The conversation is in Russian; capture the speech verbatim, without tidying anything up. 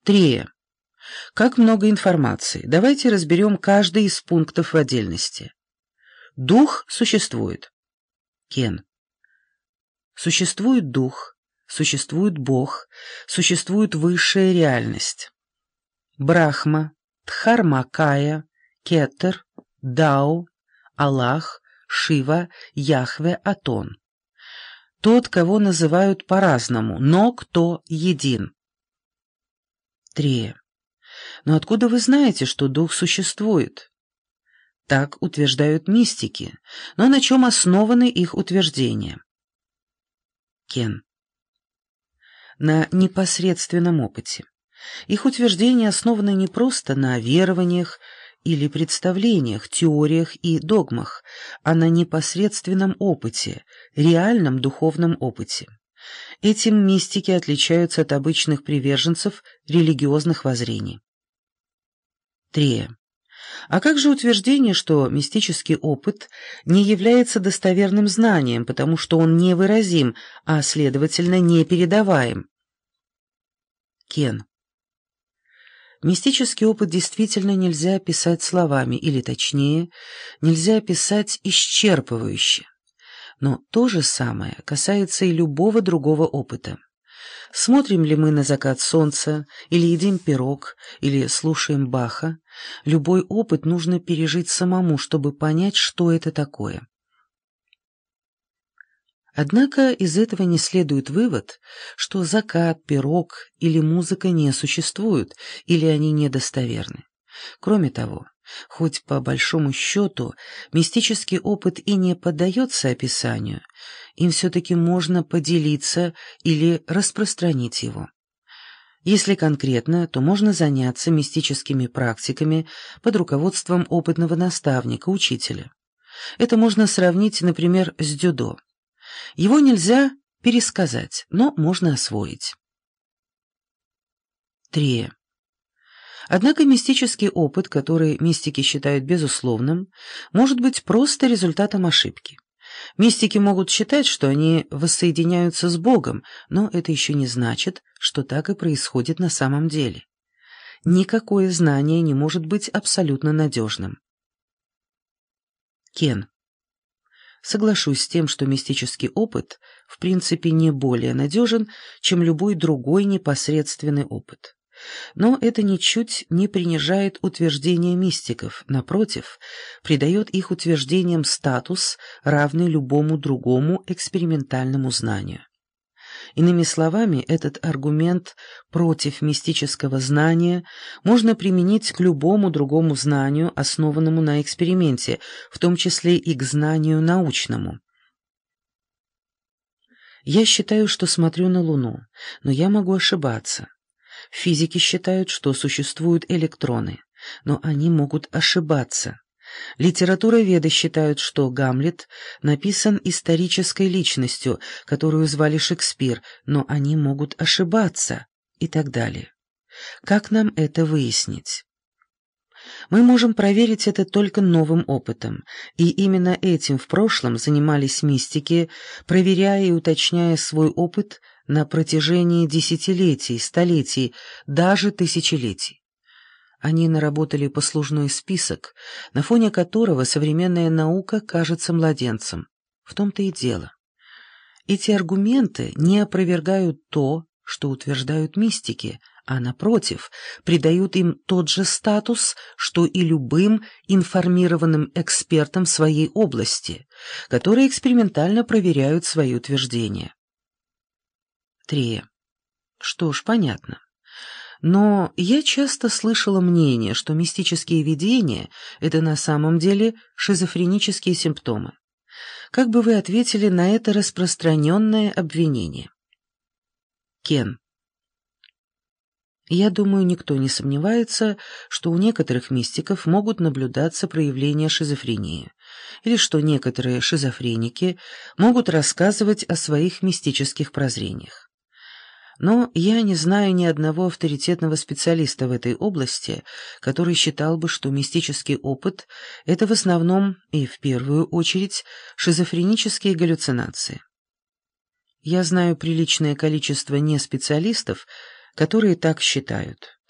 Трия. Как много информации. Давайте разберем каждый из пунктов в отдельности. Дух существует. Кен. Существует дух, существует Бог, существует высшая реальность. Брахма, Дхармакая, Кетер, Дао, Аллах, Шива, Яхве, Атон. Тот, кого называют по-разному, но кто един. Трия. Но откуда вы знаете, что дух существует? Так утверждают мистики, но на чем основаны их утверждения? Кен. На непосредственном опыте. Их утверждения основаны не просто на верованиях или представлениях, теориях и догмах, а на непосредственном опыте, реальном духовном опыте. Этим мистики отличаются от обычных приверженцев религиозных воззрений. Трия. А как же утверждение, что мистический опыт не является достоверным знанием, потому что он невыразим, а, следовательно, непередаваем? Кен. Мистический опыт действительно нельзя описать словами, или, точнее, нельзя описать исчерпывающе. Но то же самое касается и любого другого опыта. Смотрим ли мы на закат солнца, или едим пирог, или слушаем Баха, любой опыт нужно пережить самому, чтобы понять, что это такое. Однако из этого не следует вывод, что закат, пирог или музыка не существуют, или они недостоверны. Кроме того, хоть по большому счету мистический опыт и не поддается описанию, им все-таки можно поделиться или распространить его. Если конкретно, то можно заняться мистическими практиками под руководством опытного наставника, учителя. Это можно сравнить, например, с дзюдо. Его нельзя пересказать, но можно освоить. Трия. Однако мистический опыт, который мистики считают безусловным, может быть просто результатом ошибки. Мистики могут считать, что они воссоединяются с Богом, но это еще не значит, что так и происходит на самом деле. Никакое знание не может быть абсолютно надежным. Кен. Соглашусь с тем, что мистический опыт в принципе не более надежен, чем любой другой непосредственный опыт. Но это ничуть не принижает утверждения мистиков, напротив, придает их утверждениям статус, равный любому другому экспериментальному знанию. Иными словами, этот аргумент против мистического знания можно применить к любому другому знанию, основанному на эксперименте, в том числе и к знанию научному. Я считаю, что смотрю на Луну, но я могу ошибаться. Физики считают, что существуют электроны, но они могут ошибаться. Литературоведы считают, что Гамлет написан исторической личностью, которую звали Шекспир, но они могут ошибаться, и так далее. Как нам это выяснить? Мы можем проверить это только новым опытом, и именно этим в прошлом занимались мистики, проверяя и уточняя свой опыт на протяжении десятилетий, столетий, даже тысячелетий. Они наработали послужной список, на фоне которого современная наука кажется младенцем. В том-то и дело. Эти аргументы не опровергают то, что утверждают мистики, а, напротив, придают им тот же статус, что и любым информированным экспертам своей области, которые экспериментально проверяют свои утверждения. Трия. Что ж, понятно. Но я часто слышала мнение, что мистические видения — это на самом деле шизофренические симптомы. Как бы вы ответили на это распространенное обвинение? Кен. Я думаю, никто не сомневается, что у некоторых мистиков могут наблюдаться проявления шизофрении, или что некоторые шизофреники могут рассказывать о своих мистических прозрениях. Но я не знаю ни одного авторитетного специалиста в этой области, который считал бы, что мистический опыт — это в основном и в первую очередь шизофренические галлюцинации. Я знаю приличное количество неспециалистов, которые так считают.